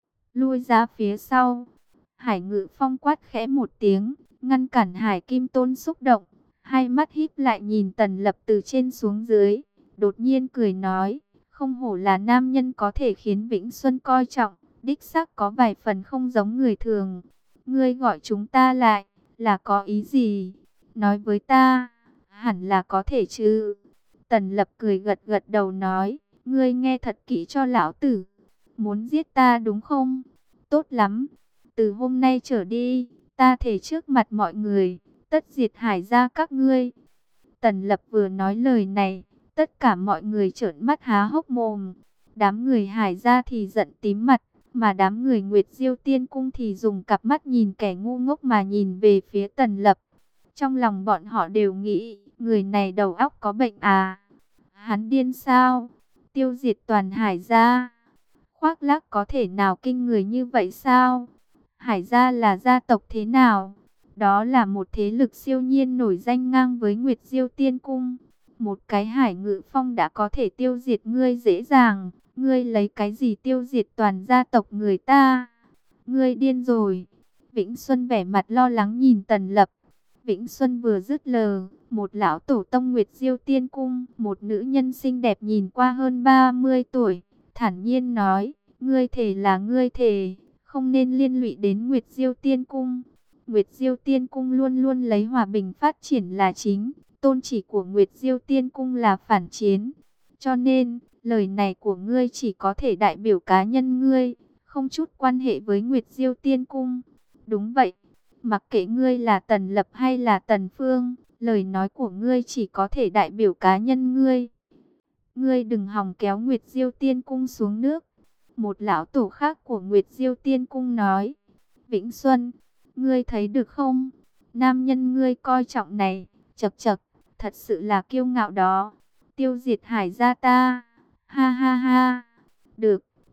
lui ra phía sau. Hải Ngự Phong quát khẽ một tiếng, ngăn cản Hải Kim Tôn xúc động. Hai mắt híp lại nhìn Tần Lập từ trên xuống dưới, đột nhiên cười nói, không hổ là nam nhân có thể khiến Vĩnh Xuân coi trọng, đích xác có vài phần không giống người thường. Ngươi gọi chúng ta lại, là có ý gì? Nói với ta, hẳn là có thể chứ? Tần Lập cười gật gật đầu nói, ngươi nghe thật kỹ cho lão tử. Muốn giết ta đúng không? Tốt lắm, từ hôm nay trở đi, ta thề trước mặt mọi người, tất diệt Hải gia các ngươi. Tần Lập vừa nói lời này, tất cả mọi người trợn mắt há hốc mồm. Đám người Hải gia thì giận tím mặt, mà đám người Nguyệt Diêu Tiên Cung thì dùng cặp mắt nhìn kẻ ngu ngốc mà nhìn về phía Tần Lập. Trong lòng bọn họ đều nghĩ, người này đầu óc có bệnh à? Hắn điên sao? Tiêu diệt toàn Hải gia? Khoác lác có thể nào kinh người như vậy sao? Hải gia là gia tộc thế nào? Đó là một thế lực siêu nhiên nổi danh ngang với Nguyệt Diêu Tiên Cung. Một cái Hải Ngự Phong đã có thể tiêu diệt ngươi dễ dàng. Ngươi lấy cái gì tiêu diệt toàn gia tộc người ta? Ngươi điên rồi. Vĩnh Xuân vẻ mặt lo lắng nhìn Tần Lập. Vĩnh Xuân vừa dứt lờ, một lão tổ tông Nguyệt Diêu Tiên Cung, một nữ nhân xinh đẹp nhìn qua hơn ba mươi tuổi, thản nhiên nói, ngươi thề là ngươi thề, không nên liên lụy đến Nguyệt Diêu Tiên Cung. Nguyệt Diêu Tiên Cung luôn luôn lấy hòa bình phát triển là chính, tôn chỉ của Nguyệt Diêu Tiên Cung là phản chiến. Cho nên, lời này của ngươi chỉ có thể đại biểu cá nhân ngươi, không chút quan hệ với Nguyệt Diêu Tiên Cung. Đúng vậy, mặc kệ ngươi là Tần Lập hay là Tần Phương, lời nói của ngươi chỉ có thể đại biểu cá nhân ngươi. Ngươi đừng hòng kéo Nguyệt Diêu Tiên Cung xuống nước. Một lão tổ khác của Nguyệt Diêu Tiên Cung nói, Vĩnh Xuân, ngươi thấy được không? Nam nhân ngươi coi trọng này, chậc chậc, thật sự là kiêu ngạo đó. Tiêu diệt Hải gia ta, ha ha ha. Được,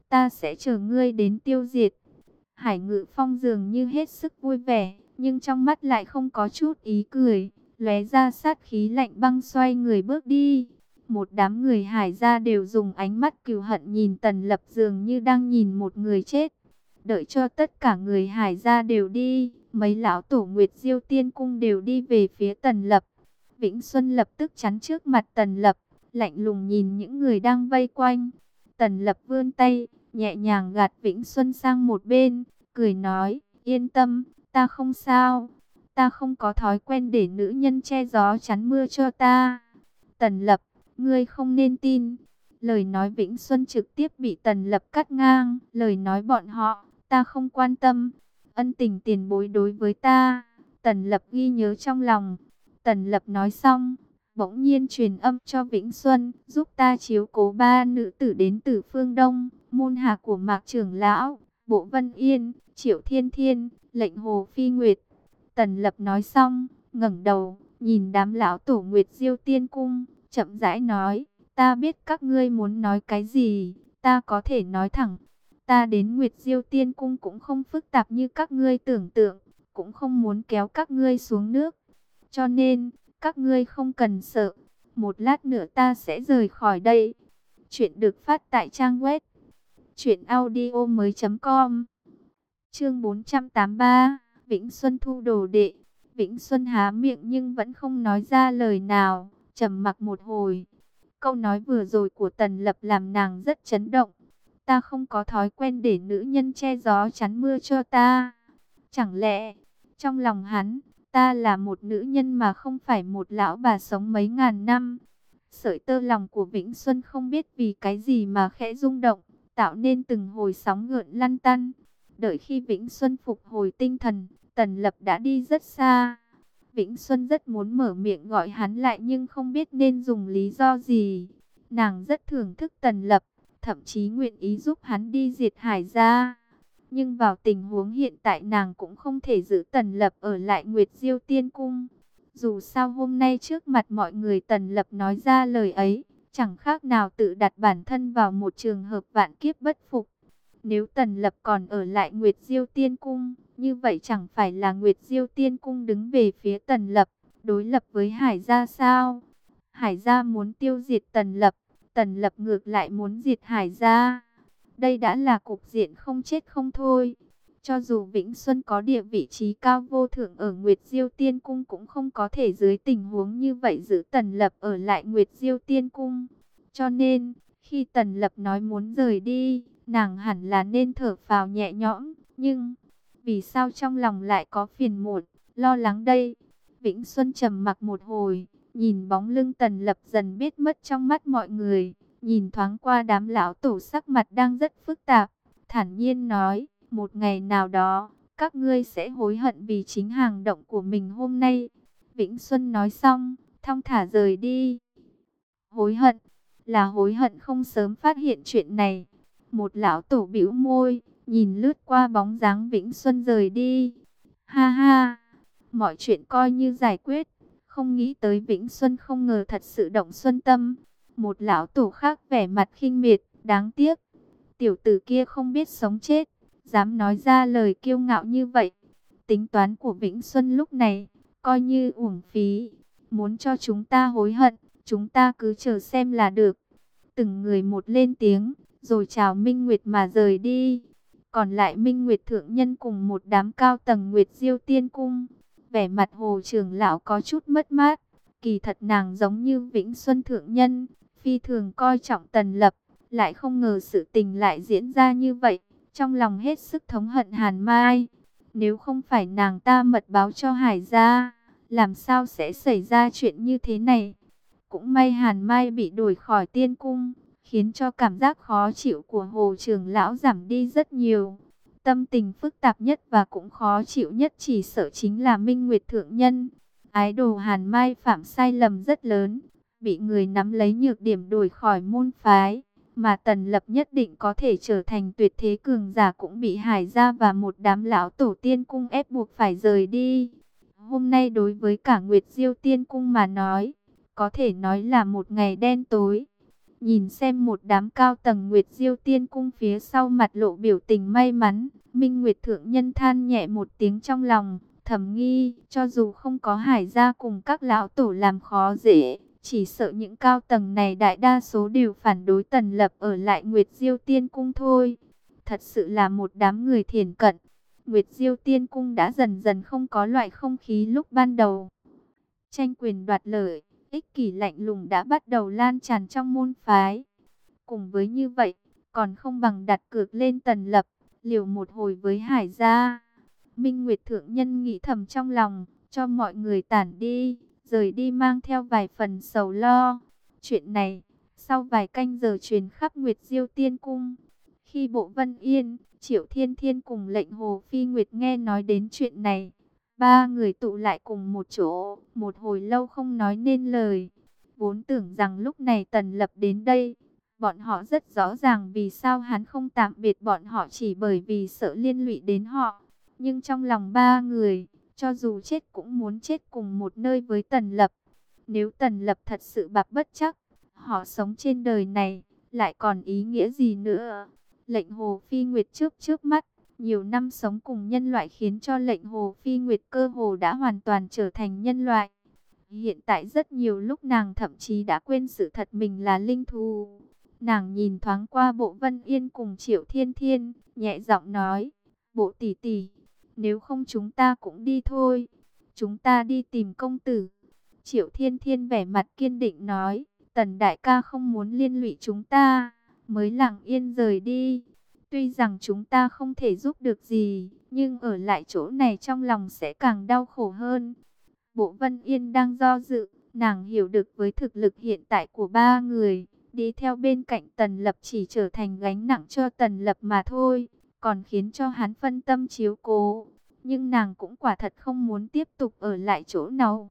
ta sẽ chờ ngươi đến tiêu diệt. Hải Ngự Phong dường như hết sức vui vẻ, nhưng trong mắt lại không có chút ý cười, lóe ra sát khí lạnh băng, xoay người bước đi. Một đám người Hải gia đều dùng ánh mắt cừu hận nhìn Tần Lập, dường như đang nhìn một người chết. Đợi cho tất cả người Hải gia đều đi, mấy lão tổ Nguyệt Diêu Tiên Cung đều đi về phía Tần Lập. Vĩnh Xuân lập tức chắn trước mặt Tần Lập, lạnh lùng nhìn những người đang vây quanh. Tần Lập vươn tay, nhẹ nhàng gạt Vĩnh Xuân sang một bên, cười nói, yên tâm, ta không sao. Ta không có thói quen để nữ nhân che gió chắn mưa cho ta. Tần Lập, ngươi không nên tin. Lời nói Vĩnh Xuân trực tiếp bị Tần Lập cắt ngang. Lời nói bọn họ, ta không quan tâm. Ân tình tiền bối đối với ta, Tần Lập ghi nhớ trong lòng. Tần Lập nói xong, bỗng nhiên truyền âm cho Vĩnh Xuân, giúp ta chiếu cố ba nữ tử đến từ phương Đông, môn hạ của Mạc Trưởng Lão, Bộ Vân Yên, Triệu Thiên Thiên, lệnh Hồ Phi Nguyệt. Tần Lập nói xong, ngẩng đầu, nhìn đám lão tổ Nguyệt Diêu Tiên Cung, chậm rãi nói, ta biết các ngươi muốn nói cái gì, ta có thể nói thẳng. Ta đến Nguyệt Diêu Tiên Cung cũng không phức tạp như các ngươi tưởng tượng, cũng không muốn kéo các ngươi xuống nước. Cho nên, các ngươi không cần sợ, một lát nữa ta sẽ rời khỏi đây. Chuyện được phát tại trang web truyện audio mới chấm com. Chương bốn trăm tám mươi ba, Vĩnh Xuân thu đồ đệ. Vĩnh Xuân há miệng nhưng vẫn không nói ra lời nào, trầm mặc một hồi. Câu nói vừa rồi của Tần Lập làm nàng rất chấn động. Ta không có thói quen để nữ nhân che gió chắn mưa cho ta. Chẳng lẽ, trong lòng hắn, ta là một nữ nhân mà không phải một lão bà sống mấy ngàn năm? Sợi tơ lòng của Vĩnh Xuân không biết vì cái gì mà khẽ rung động, tạo nên từng hồi sóng gợn lăn tăn. Đợi khi Vĩnh Xuân phục hồi tinh thần, Tần Lập đã đi rất xa. Vĩnh Xuân rất muốn mở miệng gọi hắn lại nhưng không biết nên dùng lý do gì. Nàng rất thưởng thức Tần Lập, thậm chí nguyện ý giúp hắn đi diệt Hải gia. Nhưng vào tình huống hiện tại nàng cũng không thể giữ Tần Lập ở lại Nguyệt Diêu Tiên Cung. Dù sao hôm nay trước mặt mọi người Tần Lập nói ra lời ấy, chẳng khác nào tự đặt bản thân vào một trường hợp vạn kiếp bất phục. Nếu Tần Lập còn ở lại Nguyệt Diêu Tiên Cung, như vậy chẳng phải là Nguyệt Diêu Tiên Cung đứng về phía Tần Lập, đối lập với Hải gia sao? Hải gia muốn tiêu diệt Tần Lập, Tần Lập ngược lại muốn diệt Hải gia. Đây đã là cục diện không chết không thôi. Cho dù Vĩnh Xuân có địa vị trí cao vô thượng ở Nguyệt Diêu Tiên Cung cũng không có thể dưới tình huống như vậy giữ Tần Lập ở lại Nguyệt Diêu Tiên Cung. Cho nên, khi Tần Lập nói muốn rời đi, nàng hẳn là nên thở phào nhẹ nhõm. Nhưng, vì sao trong lòng lại có phiền muộn, lo lắng đây? Vĩnh Xuân trầm mặc một hồi, nhìn bóng lưng Tần Lập dần biết mất trong mắt mọi người. Nhìn thoáng qua đám lão tổ sắc mặt đang rất phức tạp, thản nhiên nói, một ngày nào đó, các ngươi sẽ hối hận vì chính hành động của mình hôm nay. Vĩnh Xuân nói xong, thong thả rời đi. Hối hận, là hối hận không sớm phát hiện chuyện này. Một lão tổ bĩu môi, nhìn lướt qua bóng dáng Vĩnh Xuân rời đi. Ha ha, mọi chuyện coi như giải quyết, không nghĩ tới Vĩnh Xuân không ngờ thật sự động xuân tâm. Một lão tổ khác vẻ mặt khinh miệt, đáng tiếc. Tiểu tử kia không biết sống chết, dám nói ra lời kiêu ngạo như vậy. Tính toán của Vĩnh Xuân lúc này, coi như uổng phí. Muốn cho chúng ta hối hận, chúng ta cứ chờ xem là được. Từng người một lên tiếng, rồi chào Minh Nguyệt mà rời đi. Còn lại Minh Nguyệt thượng nhân cùng một đám cao tầng Nguyệt Diêu Tiên Cung. Vẻ mặt Hồ trưởng lão có chút mất mát. Kỳ thật nàng giống như Vĩnh Xuân thượng nhân, phi thường coi trọng Tần Lập, lại không ngờ sự tình lại diễn ra như vậy, trong lòng hết sức thống hận Hàn Mai. Nếu không phải nàng ta mật báo cho Hải gia, làm sao sẽ xảy ra chuyện như thế này? Cũng may Hàn Mai bị đuổi khỏi tiên cung, khiến cho cảm giác khó chịu của Hồ trưởng lão giảm đi rất nhiều. Tâm tình phức tạp nhất và cũng khó chịu nhất chỉ sợ chính là Minh Nguyệt thượng nhân. Ái đồ Hàn Mai phạm sai lầm rất lớn, bị người nắm lấy nhược điểm đuổi khỏi môn phái, mà Tần Lập nhất định có thể trở thành tuyệt thế cường giả cũng bị Hải gia và một đám lão tổ tiên cung ép buộc phải rời đi. Hôm nay đối với cả Nguyệt Diêu Tiên Cung mà nói, có thể nói là một ngày đen tối. Nhìn xem một đám cao tầng Nguyệt Diêu Tiên Cung phía sau mặt lộ biểu tình may mắn, Minh Nguyệt Thượng Nhân than nhẹ một tiếng trong lòng, thầm nghi, cho dù không có Hải gia cùng các lão tổ làm khó dễ, chỉ sợ những cao tầng này đại đa số đều phản đối Tần Lập ở lại Nguyệt Diêu Tiên Cung thôi. Thật sự là một đám người thiển cận. Nguyệt Diêu Tiên Cung đã dần dần không có loại không khí lúc ban đầu. Tranh quyền đoạt lợi, ích kỷ lạnh lùng đã bắt đầu lan tràn trong môn phái. Cùng với như vậy, còn không bằng đặt cược lên Tần Lập, liều một hồi với Hải gia. Minh Nguyệt Thượng Nhân nghĩ thầm trong lòng, cho mọi người tản đi, rời đi mang theo vài phần sầu lo. Chuyện này, sau vài canh giờ truyền khắp Nguyệt Diêu Tiên Cung. Khi Bộ Vân Yên, Triệu Thiên Thiên cùng lệnh Hồ Phi Nguyệt nghe nói đến chuyện này, ba người tụ lại cùng một chỗ, một hồi lâu không nói nên lời. Vốn tưởng rằng lúc này Tần Lập đến đây, bọn họ rất rõ ràng vì sao hắn không tạm biệt bọn họ chỉ bởi vì sợ liên lụy đến họ. Nhưng trong lòng ba người, cho dù chết cũng muốn chết cùng một nơi với Tần Lập. Nếu Tần Lập thật sự bạc bất chắc, họ sống trên đời này, lại còn ý nghĩa gì nữa? Lệnh Hồ Phi Nguyệt trước trước mắt, nhiều năm sống cùng nhân loại khiến cho lệnh Hồ Phi Nguyệt cơ hồ đã hoàn toàn trở thành nhân loại. Hiện tại rất nhiều lúc nàng thậm chí đã quên sự thật mình là linh thú. Nàng nhìn thoáng qua Bộ Vân Yên cùng Triệu Thiên Thiên, nhẹ giọng nói, Bộ tỷ tỷ, nếu không chúng ta cũng đi thôi. Chúng ta đi tìm công tử. Triệu Thiên Thiên vẻ mặt kiên định nói, Tần đại ca không muốn liên lụy chúng ta, mới lặng yên rời đi. Tuy rằng chúng ta không thể giúp được gì, nhưng ở lại chỗ này trong lòng sẽ càng đau khổ hơn. Bộ Vân Yên đang do dự, nàng hiểu được với thực lực hiện tại của ba người, đi theo bên cạnh Tần Lập chỉ trở thành gánh nặng cho Tần Lập mà thôi, còn khiến cho hắn phân tâm chiếu cố. Nhưng nàng cũng quả thật không muốn tiếp tục ở lại chỗ nào.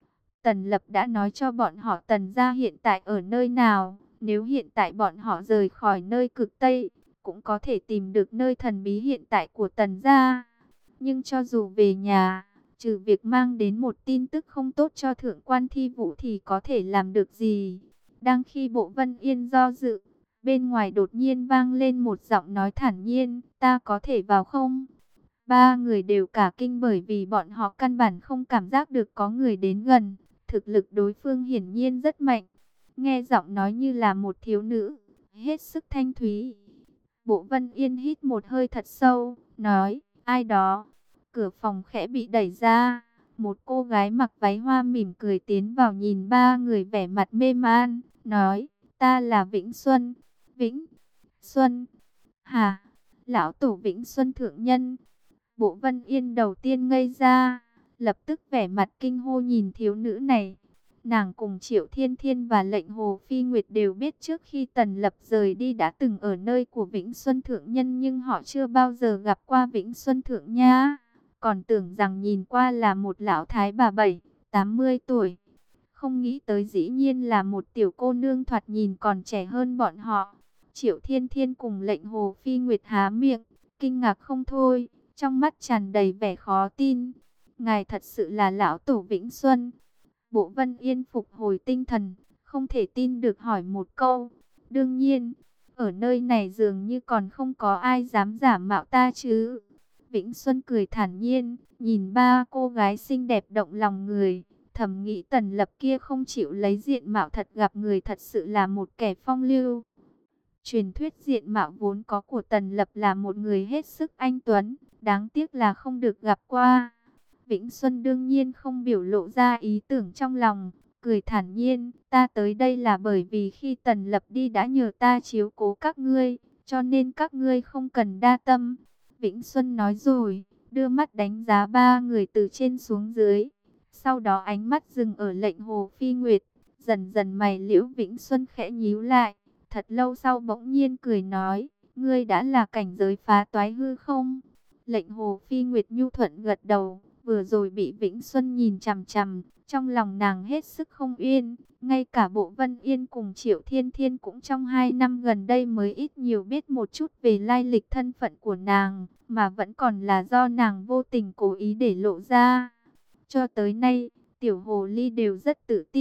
Tần Lập đã nói cho bọn họ Tần gia hiện tại ở nơi nào, nếu hiện tại bọn họ rời khỏi nơi cực Tây, cũng có thể tìm được nơi thần bí hiện tại của Tần gia. Nhưng cho dù về nhà, trừ việc mang đến một tin tức không tốt cho Thượng quan Thi Vũ thì có thể làm được gì? Đang khi Bộ Vân Yên do dự, bên ngoài đột nhiên vang lên một giọng nói thản nhiên, ta có thể vào không? Ba người đều cả kinh bởi vì bọn họ căn bản không cảm giác được có người đến gần. Thực lực đối phương hiển nhiên rất mạnh. Nghe giọng nói như là một thiếu nữ, hết sức thanh thúy. Bộ Vân Yên hít một hơi thật sâu, nói, ai đó? Cửa phòng khẽ bị đẩy ra. Một cô gái mặc váy hoa mỉm cười tiến vào nhìn ba người vẻ mặt mê man, nói, ta là Vĩnh Xuân. Vĩnh Xuân? Hả? Lão tổ Vĩnh Xuân thượng nhân. Bộ Vân Yên đầu tiên ngây ra, lập tức vẻ mặt kinh hô nhìn thiếu nữ này. Nàng cùng Triệu Thiên Thiên và lệnh Hồ Phi Nguyệt đều biết trước khi Tần Lập rời đi đã từng ở nơi của Vĩnh Xuân Thượng Nhân, nhưng họ chưa bao giờ gặp qua Vĩnh Xuân Thượng Nha. Còn tưởng rằng nhìn qua là một lão thái bà bảy, tám mươi tuổi. Không nghĩ tới dĩ nhiên là một tiểu cô nương thoạt nhìn còn trẻ hơn bọn họ. Triệu Thiên Thiên cùng lệnh Hồ Phi Nguyệt há miệng, kinh ngạc không thôi, trong mắt tràn đầy vẻ khó tin. Ngài thật sự là lão tổ Vĩnh Xuân. Bộ Vân Yên phục hồi tinh thần, không thể tin được hỏi một câu. Đương nhiên, ở nơi này dường như còn không có ai dám giả mạo ta chứ. Vĩnh Xuân cười thản nhiên, nhìn ba cô gái xinh đẹp động lòng người. Thầm nghĩ Tần Lập kia không chịu lấy diện mạo thật gặp người thật sự là một kẻ phong lưu. Truyền thuyết diện mạo vốn có của Tần Lập là một người hết sức anh tuấn, đáng tiếc là không được gặp qua. Vĩnh Xuân đương nhiên không biểu lộ ra ý tưởng trong lòng, cười thản nhiên, ta tới đây là bởi vì khi Tần Lập đi đã nhờ ta chiếu cố các ngươi, cho nên các ngươi không cần đa tâm. Vĩnh Xuân nói rồi, đưa mắt đánh giá ba người từ trên xuống dưới, sau đó ánh mắt dừng ở lệnh Hồ Phi Nguyệt, dần dần mày liễu Vĩnh Xuân khẽ nhíu lại, thật lâu sau bỗng nhiên cười nói, ngươi đã là cảnh giới phá toái hư không? Lệnh Hồ Phi Nguyệt nhu thuận gật đầu. Vừa rồi bị Vĩnh Xuân nhìn chằm chằm, trong lòng nàng hết sức không yên. Ngay cả Bộ Vân Yên cùng Triệu Thiên Thiên cũng trong hai năm gần đây mới ít nhiều biết một chút về lai lịch thân phận của nàng, mà vẫn còn là do nàng vô tình cố ý để lộ ra. Cho tới nay, Tiểu Hồ Ly đều rất tự tin,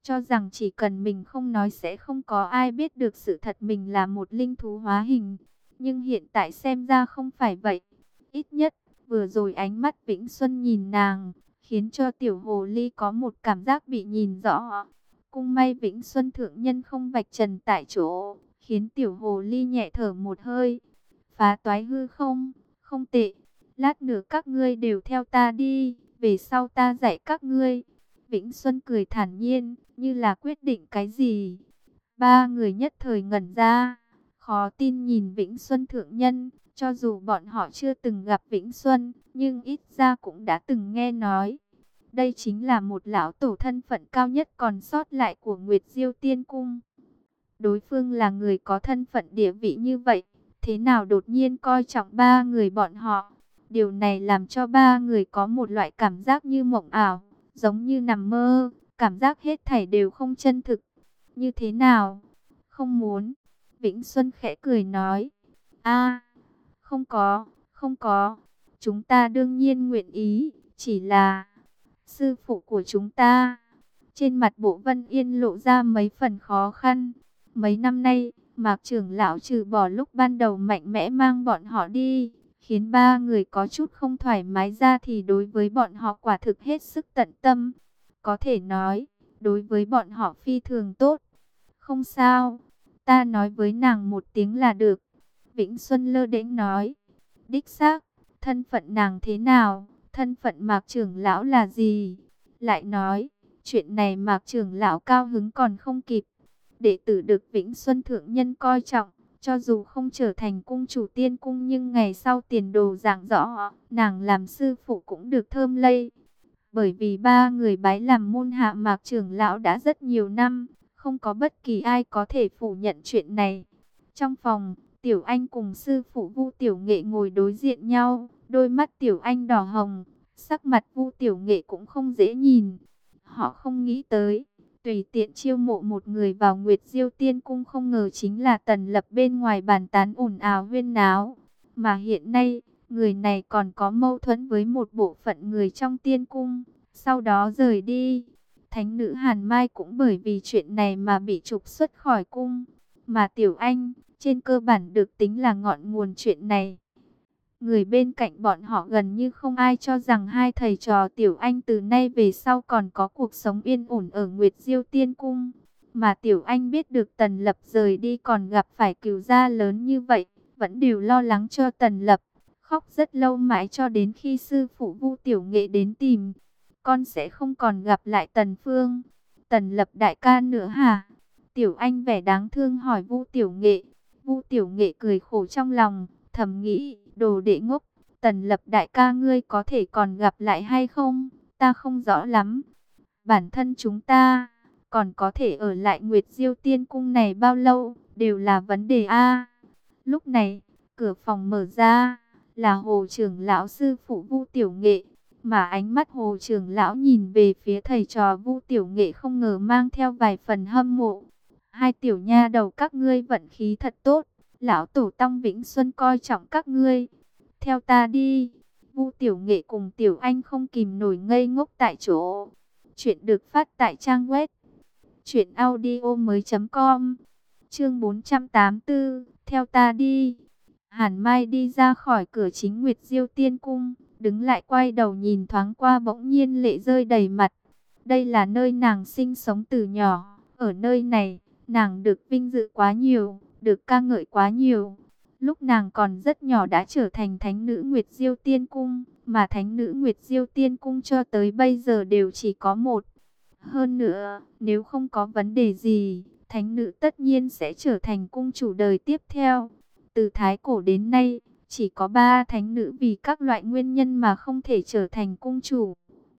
cho rằng chỉ cần mình không nói sẽ không có ai biết được sự thật mình là một linh thú hóa hình. Nhưng hiện tại xem ra không phải vậy. Ít nhất, vừa rồi ánh mắt Vĩnh Xuân nhìn nàng, khiến cho tiểu hồ ly có một cảm giác bị nhìn rõ. Cũng may Vĩnh Xuân thượng nhân không vạch trần tại chỗ, khiến tiểu hồ ly nhẹ thở một hơi. Phá toái hư không, không tệ. Lát nữa các ngươi đều theo ta đi, về sau ta dạy các ngươi. Vĩnh Xuân cười thản nhiên, như là quyết định cái gì. Ba người nhất thời ngẩn ra, khó tin nhìn Vĩnh Xuân thượng nhân. Cho dù bọn họ chưa từng gặp Vĩnh Xuân, nhưng ít ra cũng đã từng nghe nói. Đây chính là một lão tổ thân phận cao nhất còn sót lại của Nguyệt Diêu Tiên Cung. Đối phương là người có thân phận địa vị như vậy, thế nào đột nhiên coi trọng ba người bọn họ. Điều này làm cho ba người có một loại cảm giác như mộng ảo, giống như nằm mơ, cảm giác hết thảy đều không chân thực. Như thế nào? Không muốn. Vĩnh Xuân khẽ cười nói. A, không có, không có. Chúng ta đương nhiên nguyện ý, chỉ là sư phụ của chúng ta. Trên mặt Bộ Vân Yên lộ ra mấy phần khó khăn. Mấy năm nay, Mạc trưởng lão trừ bỏ lúc ban đầu mạnh mẽ mang bọn họ đi, khiến ba người có chút không thoải mái ra thì đối với bọn họ quả thực hết sức tận tâm. Có thể nói, đối với bọn họ phi thường tốt. Không sao, ta nói với nàng một tiếng là được. Vĩnh Xuân lơ đễnh nói. Đích xác, thân phận nàng thế nào, thân phận Mạc trưởng lão là gì? Lại nói, chuyện này Mạc trưởng lão cao hứng còn không kịp. Đệ tử được Vĩnh Xuân thượng nhân coi trọng, cho dù không trở thành cung chủ tiên cung nhưng ngày sau tiền đồ rạng rõ, nàng làm sư phụ cũng được thơm lây. Bởi vì ba người bái làm môn hạ Mạc trưởng lão đã rất nhiều năm, không có bất kỳ ai có thể phủ nhận chuyện này. Trong phòng, Tiểu Anh cùng sư phụ Vu Tiểu Nghệ ngồi đối diện nhau, đôi mắt Tiểu Anh đỏ hồng, sắc mặt Vu Tiểu Nghệ cũng không dễ nhìn. Họ không nghĩ tới, tùy tiện chiêu mộ một người vào Nguyệt Diêu Tiên Cung không ngờ chính là Tần Lập bên ngoài bàn tán ồn ào huyên náo. Mà hiện nay, người này còn có mâu thuẫn với một bộ phận người trong Tiên Cung, sau đó rời đi. Thánh nữ Hàn Mai cũng bởi vì chuyện này mà bị trục xuất khỏi cung. Mà Tiểu Anh, trên cơ bản được tính là ngọn nguồn chuyện này. Người bên cạnh bọn họ gần như không ai cho rằng hai thầy trò Tiểu Anh từ nay về sau còn có cuộc sống yên ổn ở Nguyệt Diêu Tiên Cung. Mà Tiểu Anh biết được Tần Lập rời đi còn gặp phải cừu gia lớn như vậy, vẫn đều lo lắng cho Tần Lập. Khóc rất lâu mãi cho đến khi sư phụ Vu Tiểu Nghệ đến tìm. Con sẽ không còn gặp lại Tần Phương, Tần Lập đại ca nữa hả? Tiểu Anh vẻ đáng thương hỏi Vu Tiểu Nghệ. Vu Tiểu Nghệ cười khổ trong lòng, thầm nghĩ, đồ đệ ngốc, Tần Lập đại ca ngươi có thể còn gặp lại hay không? Ta không rõ lắm. Bản thân chúng ta còn có thể ở lại Nguyệt Diêu Tiên Cung này bao lâu, đều là vấn đề a. Lúc này, cửa phòng mở ra, là Hồ trưởng lão sư phụ Vu Tiểu Nghệ, mà ánh mắt Hồ trưởng lão nhìn về phía thầy trò Vu Tiểu Nghệ không ngờ mang theo vài phần hâm mộ. Hai tiểu nha đầu các ngươi vận khí thật tốt, lão tổ tông Vĩnh Xuân coi trọng các ngươi. Theo ta đi. Vu Tiểu Nghệ cùng Tiểu Anh không kìm nổi ngây ngốc tại chỗ. Chuyện được phát tại trang web truyện audio mới chấm com. Chương bốn trăm tám mươi tư, theo ta đi. Hàn Mai đi ra khỏi cửa chính Nguyệt Diêu Tiên Cung, đứng lại quay đầu nhìn thoáng qua bỗng nhiên lệ rơi đầy mặt. Đây là nơi nàng sinh sống từ nhỏ, ở nơi này, nàng được vinh dự quá nhiều, được ca ngợi quá nhiều. Lúc nàng còn rất nhỏ đã trở thành thánh nữ Nguyệt Diêu Tiên Cung, mà thánh nữ Nguyệt Diêu Tiên Cung cho tới bây giờ đều chỉ có một. Hơn nữa, nếu không có vấn đề gì, thánh nữ tất nhiên sẽ trở thành cung chủ đời tiếp theo. Từ thái cổ đến nay, chỉ có ba thánh nữ vì các loại nguyên nhân mà không thể trở thành cung chủ.